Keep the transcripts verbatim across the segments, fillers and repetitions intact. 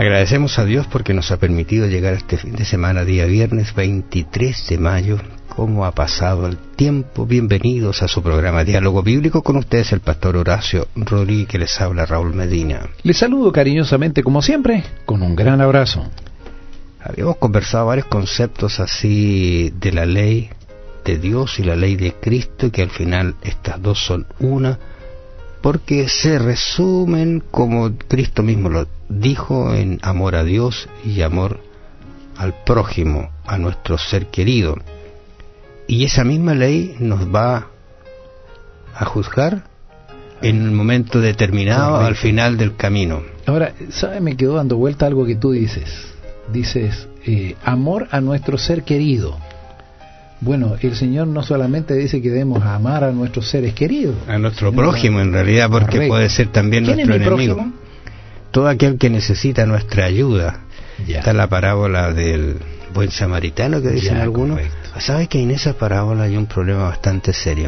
Agradecemos a Dios porque nos ha permitido llegar a este fin de semana, día viernes veintitrés de mayo. ¿Cómo ha pasado el tiempo? Bienvenidos a su programa Diálogo Bíblico. Con ustedes el pastor Horacio Rodríguez, que les habla Raúl Medina. Les saludo cariñosamente, como siempre, con un gran abrazo. Habíamos conversado varios conceptos así de la ley de Dios y la ley de Cristo, y que al final estas dos son una, porque se resumen, como Cristo mismo lo dijo, en amor a Dios y amor al prójimo, a nuestro ser querido. Y esa misma ley nos va a juzgar en un momento determinado. Correcto. Al final del camino. Ahora, ¿sabe? Me quedó dando vuelta algo que tú dices. Dices, eh, amor a nuestro ser querido. Bueno, el Señor no solamente dice que debemos amar a nuestros seres queridos, a nuestro prójimo, en realidad, porque correcto. Puede ser también nuestro enemigo. Prójimo? Todo aquel que necesita nuestra ayuda. Ya. Está la parábola del buen samaritano que dicen ya, algunos. Correcto. ¿Sabes que en esa parábola hay un problema bastante serio?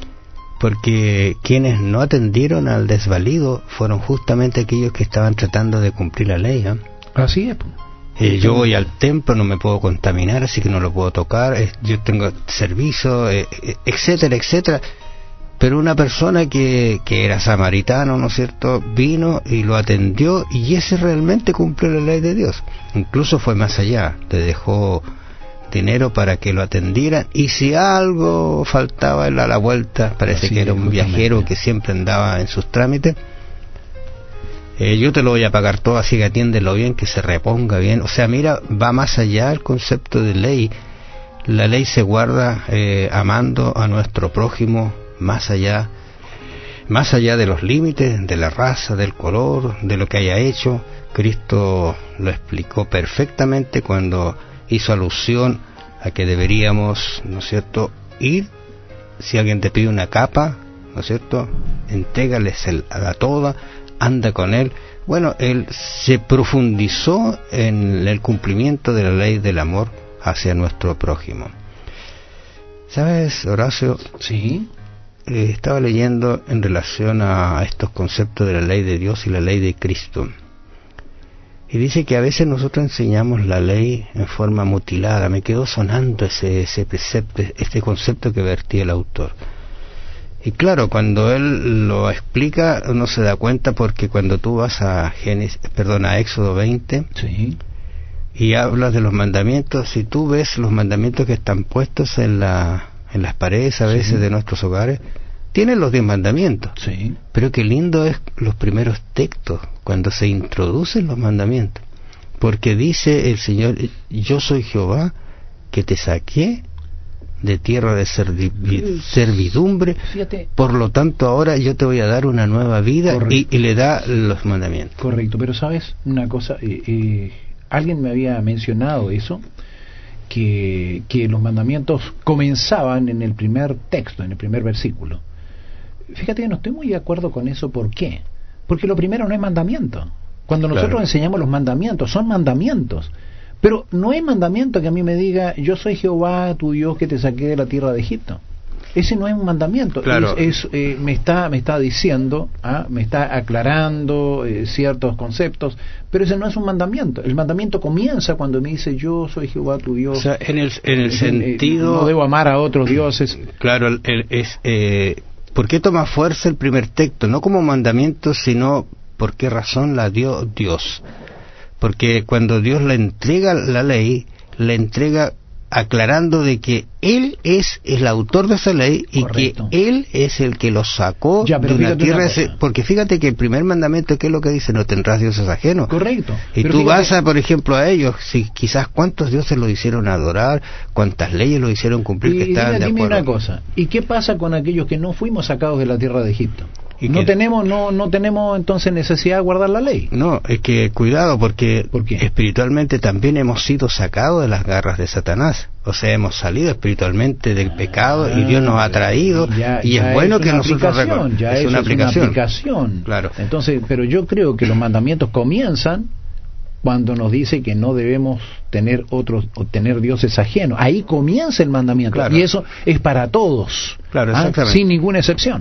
Porque quienes no atendieron al desvalido fueron justamente aquellos que estaban tratando de cumplir la ley, ¿eh? Así es. Eh, yo voy al templo, no me puedo contaminar, así que no lo puedo tocar, eh, yo tengo servicio, eh, eh, etcétera, etcétera. Pero una persona que, que era samaritano, ¿no es cierto?, vino y lo atendió, y ese realmente cumplió la ley de Dios. Incluso fue más allá, le dejó dinero para que lo atendieran, y si algo faltaba él a la vuelta, parece así que era un justamente. Viajero que siempre andaba en sus trámites, eh, yo te lo voy a pagar todo, así que atiéndelo bien, que se reponga bien. O sea, mira, va más allá el concepto de ley. La ley se guarda eh, amando a nuestro prójimo, más allá, más allá de los límites, de la raza, del color, de lo que haya hecho. Cristo lo explicó perfectamente cuando hizo alusión a que deberíamos, ¿no es cierto?, ir, si alguien te pide una capa, ¿no es cierto?, entrégales el, a la toda, anda con él. Bueno, él se profundizó en el cumplimiento de la ley del amor hacia nuestro prójimo. ¿Sabes, Horacio? Sí. Eh, estaba leyendo en relación a estos conceptos de la ley de Dios y la ley de Cristo. Y dice que a veces nosotros enseñamos la ley en forma mutilada. Me quedó sonando ese, ese precepto, este concepto que vertía el autor. Y claro, cuando él lo explica, uno se da cuenta, porque cuando tú vas a Génesis, perdón, a Éxodo veinte, sí, y hablas de los mandamientos, si tú ves los mandamientos que están puestos en la en las paredes a veces sí. de nuestros hogares, tienen los diez mandamientos. Sí. Pero qué lindo es los primeros textos, cuando se introducen los mandamientos. Porque dice el Señor, yo soy Jehová, que te saqué de tierra de servi- servidumbre. Fíjate. Por lo tanto ahora yo te voy a dar una nueva vida, y, y le da los mandamientos. Correcto, pero sabes una cosa, eh, eh, alguien me había mencionado eso, que, que los mandamientos comenzaban en el primer texto, en el primer versículo. Fíjate que no estoy muy de acuerdo con eso. ¿Por qué? Porque lo primero no es mandamiento. Cuando nosotros claro. enseñamos los mandamientos, son mandamientos. Pero no es mandamiento que a mí me diga, yo soy Jehová, tu Dios, que te saqué de la tierra de Egipto. Ese no es un mandamiento. Claro. Es, es, eh, me está me está diciendo, ¿ah? me está aclarando eh, ciertos conceptos, pero ese no es un mandamiento. El mandamiento comienza cuando me dice, yo soy Jehová, tu Dios. O sea, en el, en el eh, sentido... Eh, no debo amar a otros dioses. Claro, el, el, es... Eh, ¿por qué toma fuerza el primer texto? No como mandamiento, sino por qué razón la dio Dios. Porque cuando Dios le entrega la ley, le entrega aclarando de que Él es el autor de esa ley, y correcto. Que Él es el que lo sacó ya, de una tierra. Ese, porque fíjate que el primer mandamiento, ¿qué es lo que dice? No tendrás dioses ajenos. Correcto. Y pero tú fíjate, vas a, por ejemplo, a ellos, si quizás cuántos dioses lo hicieron adorar, cuántas leyes lo hicieron cumplir, y, que estaban dime, de acuerdo. Dime una cosa, ¿y qué pasa con aquellos que no fuimos sacados de la tierra de Egipto? No tenemos, no, no tenemos entonces necesidad de guardar la ley. No, es que cuidado, porque ¿Por qué? espiritualmente también hemos sido sacados de las garras de Satanás. O sea, hemos salido espiritualmente del pecado, ah, y Dios nos ha traído, ya, y ya es bueno es que nosotros recordemos. Ya es una aplicación. Una aplicación. Claro. Entonces, pero yo creo que los mandamientos comienzan cuando nos dice que no debemos tener otros o tener dioses ajenos. Ahí comienza el mandamiento, claro. Y eso es para todos, claro, ¿ah? sin ninguna excepción.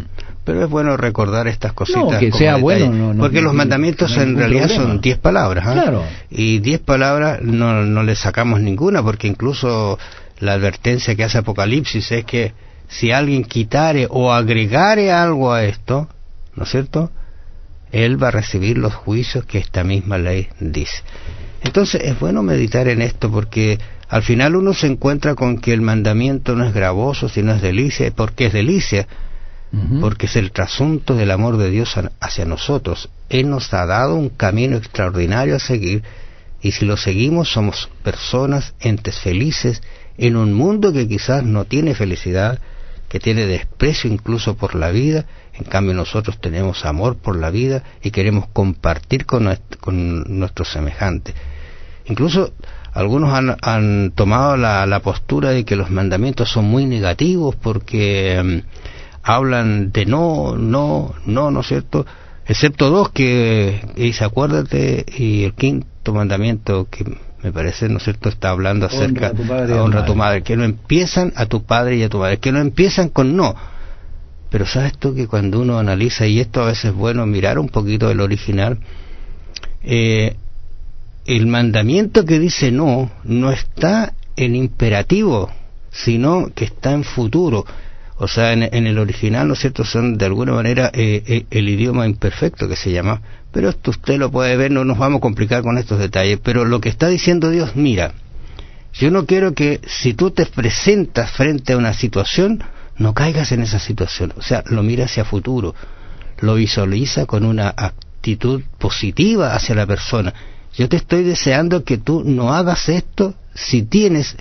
pero es bueno recordar estas cositas. No, que como sea detalle, bueno, no, no, porque no, los no, mandamientos no en realidad problema. son diez palabras, ¿eh? Claro. Y diez palabras no, no le sacamos ninguna, porque incluso la advertencia que hace Apocalipsis es que si alguien quitare o agregare algo a esto, ¿no es cierto?, él va a recibir los juicios que esta misma ley dice. Entonces es bueno meditar en esto, porque al final uno se encuentra con que el mandamiento no es gravoso, sino es delicia. ¿Por qué es delicia? Uh-huh. Porque es el trasunto del amor de Dios hacia nosotros. Él nos ha dado un camino extraordinario a seguir, y si lo seguimos somos personas, entes felices, en un mundo que quizás no tiene felicidad, que tiene desprecio incluso por la vida. En cambio nosotros tenemos amor por la vida y queremos compartir con, nuestro, con nuestros semejantes. Incluso algunos han, han tomado la, la postura de que los mandamientos son muy negativos porque um, hablan de no, no, no, ¿no es cierto? Excepto dos que, que dice acuérdate, y el quinto mandamiento que me parece, ¿no es cierto?, está hablando acerca honra a tu padre, a honra a tu madre, que no empiezan a tu padre y a tu madre, que no empiezan con no. Pero sabes tú que cuando uno analiza, y esto a veces es bueno mirar un poquito el original, eh, el mandamiento que dice no, no está en imperativo, sino que está en futuro. O sea, en, en el original, ¿no es cierto?, son de alguna manera eh, eh, el idioma imperfecto que se llama, pero esto usted lo puede ver, no nos vamos a complicar con estos detalles, pero lo que está diciendo Dios, mira, yo no quiero que si tú te presentas frente a una situación, no caigas en esa situación. O sea, lo mira hacia futuro, lo visualiza con una actitud positiva hacia la persona. Yo te estoy deseando que tú no hagas esto si tienes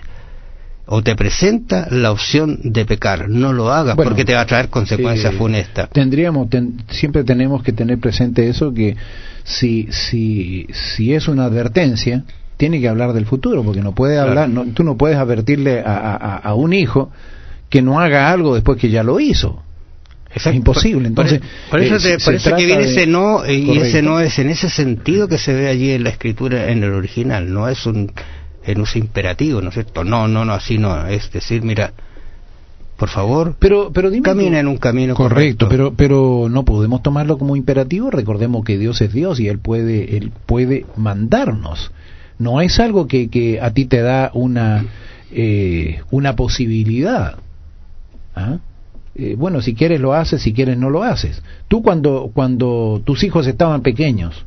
o te presenta la opción de pecar. No lo hagas, bueno, porque te va a traer consecuencias eh, funestas. Tendríamos, ten, siempre tenemos que tener presente eso, que si, si, si es una advertencia, tiene que hablar del futuro, porque no puede claro. hablar, no, tú no puedes advertirle a, a, a un hijo que no haga algo después que ya lo hizo. Exacto. Es imposible. Entonces, por, por eso, eh, te, por eso que viene de... ese no, y correcto. Ese no es en ese sentido que se ve allí en la escritura, en el original. No es un en uso imperativo, ¿no es cierto? No, no, no, así no. Es decir, mira, por favor, pero, pero dime camina tú, en un camino correcto. correcto. Pero, pero no podemos tomarlo como imperativo. Recordemos que Dios es Dios y Él puede, Él puede mandarnos. No es algo que, que a ti te da una, eh, una posibilidad. ¿Ah? Eh, bueno, si quieres lo haces, si quieres no lo haces. Tú cuando, cuando tus hijos estaban pequeños,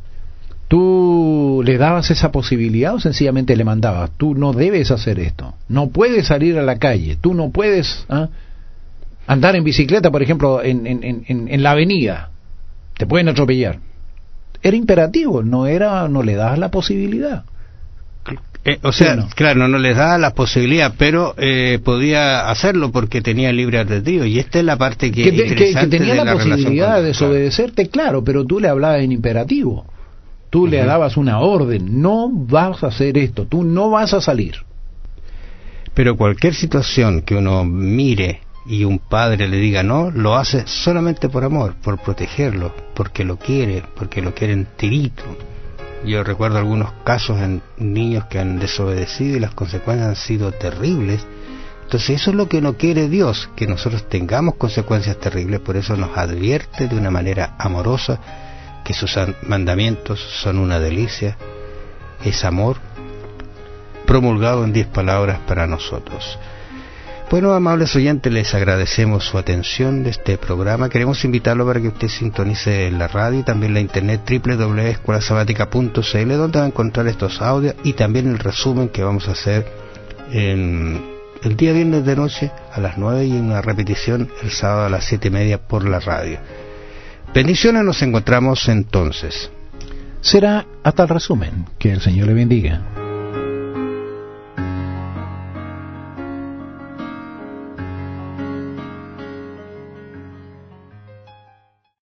¿tú le dabas esa posibilidad o sencillamente le mandabas? Tú no debes hacer esto, no puedes salir a la calle, tú no puedes ¿ah? andar en bicicleta, por ejemplo, en, en, en, en la avenida, te pueden atropellar. Era imperativo, no era, no le das la posibilidad. Eh, o sea, sí, no. claro, no les da la posibilidad, pero eh, podía hacerlo porque tenía libre albedrío, y esta es la parte que, que, te, interesante que, que tenía de la, la posibilidad con, de desobedecerte, claro. claro, pero tú le hablabas en imperativo, tú uh-huh. le dabas una orden, no vas a hacer esto, tú no vas a salir. Pero cualquier situación que uno mire y un padre le diga no, lo hace solamente por amor, por protegerlo, porque lo quiere, porque lo quiere enterito. Yo recuerdo algunos casos en niños que han desobedecido y las consecuencias han sido terribles. Entonces eso es lo que no quiere Dios, que nosotros tengamos consecuencias terribles. Por eso nos advierte de una manera amorosa que sus mandamientos son una delicia, es amor promulgado en diez palabras para nosotros. Bueno, amables oyentes, les agradecemos su atención de este programa. Queremos invitarlo para que usted sintonice la radio y también la internet doble u doble u doble u punto escuela sabática punto c l, donde va a encontrar estos audios y también el resumen que vamos a hacer en el día viernes de noche a las nueve y una repetición el sábado a las siete y media por la radio. Bendiciones, nos encontramos entonces. Será hasta el resumen. Que el Señor le bendiga.